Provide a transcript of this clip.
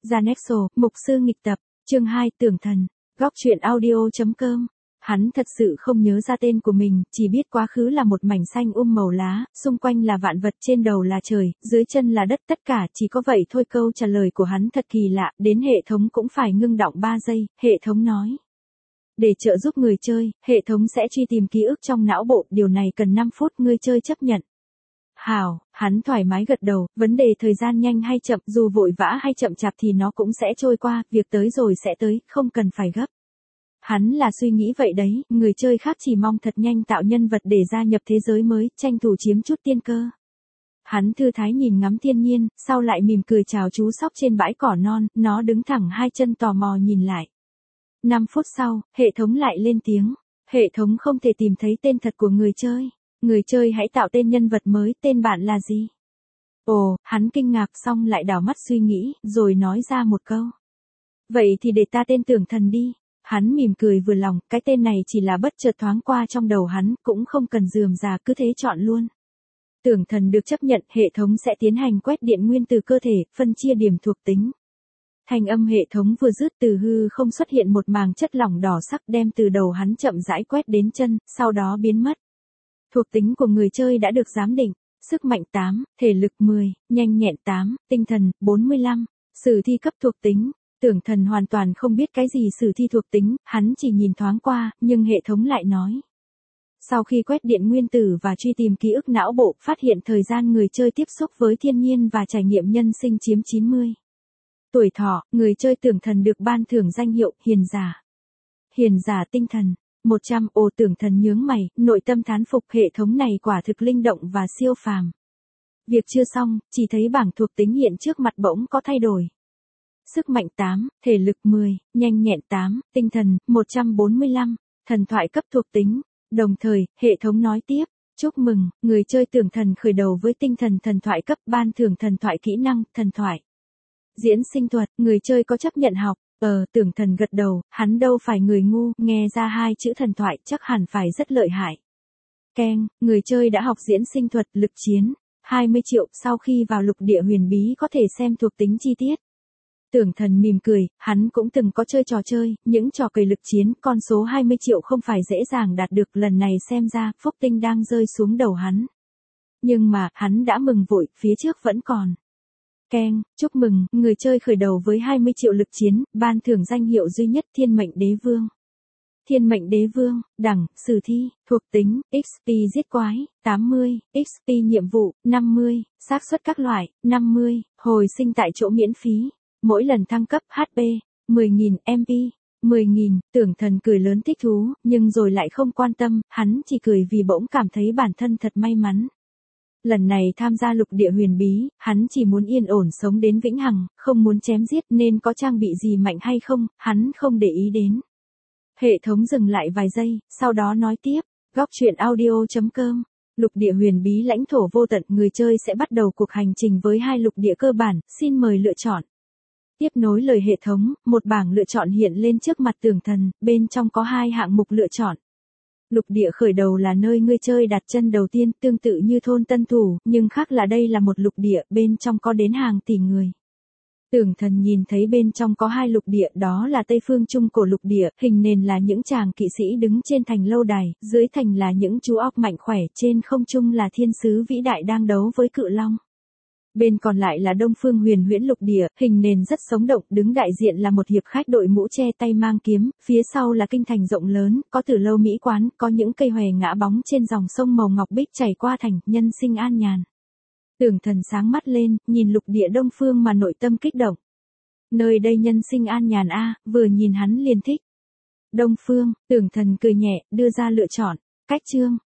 Janexo, Mục sư nghịch tập, chương 2, Tưởng Thần, góc truyện audio.com. Hắn thật sự không nhớ ra tên của mình, chỉ biết quá khứ là một mảnh xanh màu lá, xung quanh là vạn vật, trên đầu là trời, dưới chân là đất, tất cả chỉ có vậy thôi. Câu trả lời của hắn thật kỳ lạ, đến hệ thống cũng phải ngưng đọng 3 giây, hệ thống nói. Để trợ giúp người chơi, hệ thống sẽ truy tìm ký ức trong não bộ, điều này cần 5 phút, người chơi chấp nhận. Hảo, hắn thoải mái gật đầu, vấn đề thời gian nhanh hay chậm, dù vội vã hay chậm chạp thì nó cũng sẽ trôi qua, việc tới rồi sẽ tới, không cần phải gấp. Hắn là suy nghĩ vậy đấy, người chơi khác chỉ mong thật nhanh tạo nhân vật để gia nhập thế giới mới, tranh thủ chiếm chút tiên cơ. Hắn thư thái nhìn ngắm thiên nhiên, sau lại mỉm cười chào chú sóc trên bãi cỏ non, nó đứng thẳng hai chân tò mò nhìn lại. 5 phút sau, hệ thống lại lên tiếng. Hệ thống không thể tìm thấy tên thật của người chơi. Người chơi hãy tạo tên nhân vật mới, tên bạn là gì? Ồ, hắn kinh ngạc xong lại đảo mắt suy nghĩ, rồi nói ra một câu. Vậy thì để ta tên Tưởng Thần đi. Hắn mỉm cười vừa lòng, cái tên này chỉ là bất chợt thoáng qua trong đầu hắn, cũng không cần rườm rà, cứ thế chọn luôn. Tưởng Thần được chấp nhận, hệ thống sẽ tiến hành quét điện nguyên từ cơ thể, phân chia điểm thuộc tính. Thanh âm hệ thống vừa dứt, từ hư không xuất hiện một màng chất lỏng đỏ sắc đem từ đầu hắn chậm rãi quét đến chân, sau đó biến mất. Thuộc tính của người chơi đã được giám định, sức mạnh 8, thể lực 10, nhanh nhẹn 8, tinh thần 45, sử thi cấp thuộc tính. Tưởng Thần hoàn toàn không biết cái gì sử thi thuộc tính, hắn chỉ nhìn thoáng qua, nhưng hệ thống lại nói. Sau khi quét điện nguyên tử và truy tìm ký ức não bộ, phát hiện thời gian người chơi tiếp xúc với thiên nhiên và trải nghiệm nhân sinh chiếm 90. Tuổi thọ, người chơi Tưởng Thần được ban thưởng danh hiệu Hiền Giả. Hiền Giả tinh thần 100. Ồ, Tưởng Thần nhướng mày, nội tâm thán phục, hệ thống này quả thực linh động và siêu phàm. Việc chưa xong, chỉ thấy bảng thuộc tính hiện trước mặt bỗng có thay đổi. Sức mạnh 8, thể lực 10, nhanh nhẹn 8, tinh thần 145, thần thoại cấp thuộc tính. Đồng thời, hệ thống nói tiếp, chúc mừng, người chơi Tưởng Thần khởi đầu với tinh thần thần thoại cấp, ban thưởng thần thoại kỹ năng, thần thoại. Diễn sinh thuật, người chơi có chấp nhận học. Tưởng Thần gật đầu, hắn đâu phải người ngu, nghe ra hai chữ thần thoại chắc hẳn phải rất lợi hại. Keng, người chơi đã học diễn sinh thuật, lực chiến, 20 triệu, sau khi vào lục địa huyền bí có thể xem thuộc tính chi tiết. Tưởng Thần mỉm cười, hắn cũng từng có chơi trò chơi, những trò cày lực chiến, con số 20 triệu không phải dễ dàng đạt được, lần này xem ra, phúc tinh đang rơi xuống đầu hắn. Nhưng mà, hắn đã mừng vội, phía trước vẫn còn. Keng, chúc mừng, người chơi khởi đầu với 20 triệu lực chiến, ban thưởng danh hiệu duy nhất Thiên Mệnh Đế Vương. Thiên Mệnh Đế Vương, đẳng, sử thi, thuộc tính, XP giết quái, 80, XP nhiệm vụ, 50, xác suất các loại, 50, hồi sinh tại chỗ miễn phí, mỗi lần thăng cấp HP, 10.000 MP, 10.000, Tưởng Thần cười lớn thích thú, nhưng rồi lại không quan tâm, hắn chỉ cười vì bỗng cảm thấy bản thân thật may mắn. Lần này tham gia lục địa huyền bí, hắn chỉ muốn yên ổn sống đến vĩnh hằng, không muốn chém giết, nên có trang bị gì mạnh hay không, hắn không để ý đến. Hệ thống dừng lại vài giây, sau đó nói tiếp, góc truyện audio.com. Lục địa huyền bí lãnh thổ vô tận, người chơi sẽ bắt đầu cuộc hành trình với 2 lục địa cơ bản, xin mời lựa chọn. Tiếp nối lời hệ thống, một bảng lựa chọn hiện lên trước mặt Tưởng Thần, bên trong có 2 hạng mục lựa chọn. Lục địa khởi đầu là nơi người chơi đặt chân đầu tiên, tương tự như thôn Tân Thủ, nhưng khác là đây là một lục địa, bên trong có đến hàng tỷ người. Tưởng Thần nhìn thấy bên trong có 2 lục địa, đó là Tây Phương Trung Cổ lục địa, hình nền là những chàng kỵ sĩ đứng trên thành lâu đài, dưới thành là những chú óc mạnh khỏe, trên không trung là thiên sứ vĩ đại đang đấu với cự long. Bên còn lại là Đông Phương Huyền Huyễn lục địa, hình nền rất sống động, đứng đại diện là một hiệp khách đội mũ che tay mang kiếm, phía sau là kinh thành rộng lớn, có từ lâu mỹ quán, có những cây hòe ngã bóng trên dòng sông màu ngọc bích chảy qua thành, nhân sinh an nhàn. Tưởng Thần sáng mắt lên, nhìn lục địa Đông Phương mà nội tâm kích động. Nơi đây nhân sinh an nhàn vừa nhìn hắn liền thích. Đông Phương, Tưởng Thần cười nhẹ, đưa ra lựa chọn. Cách chương,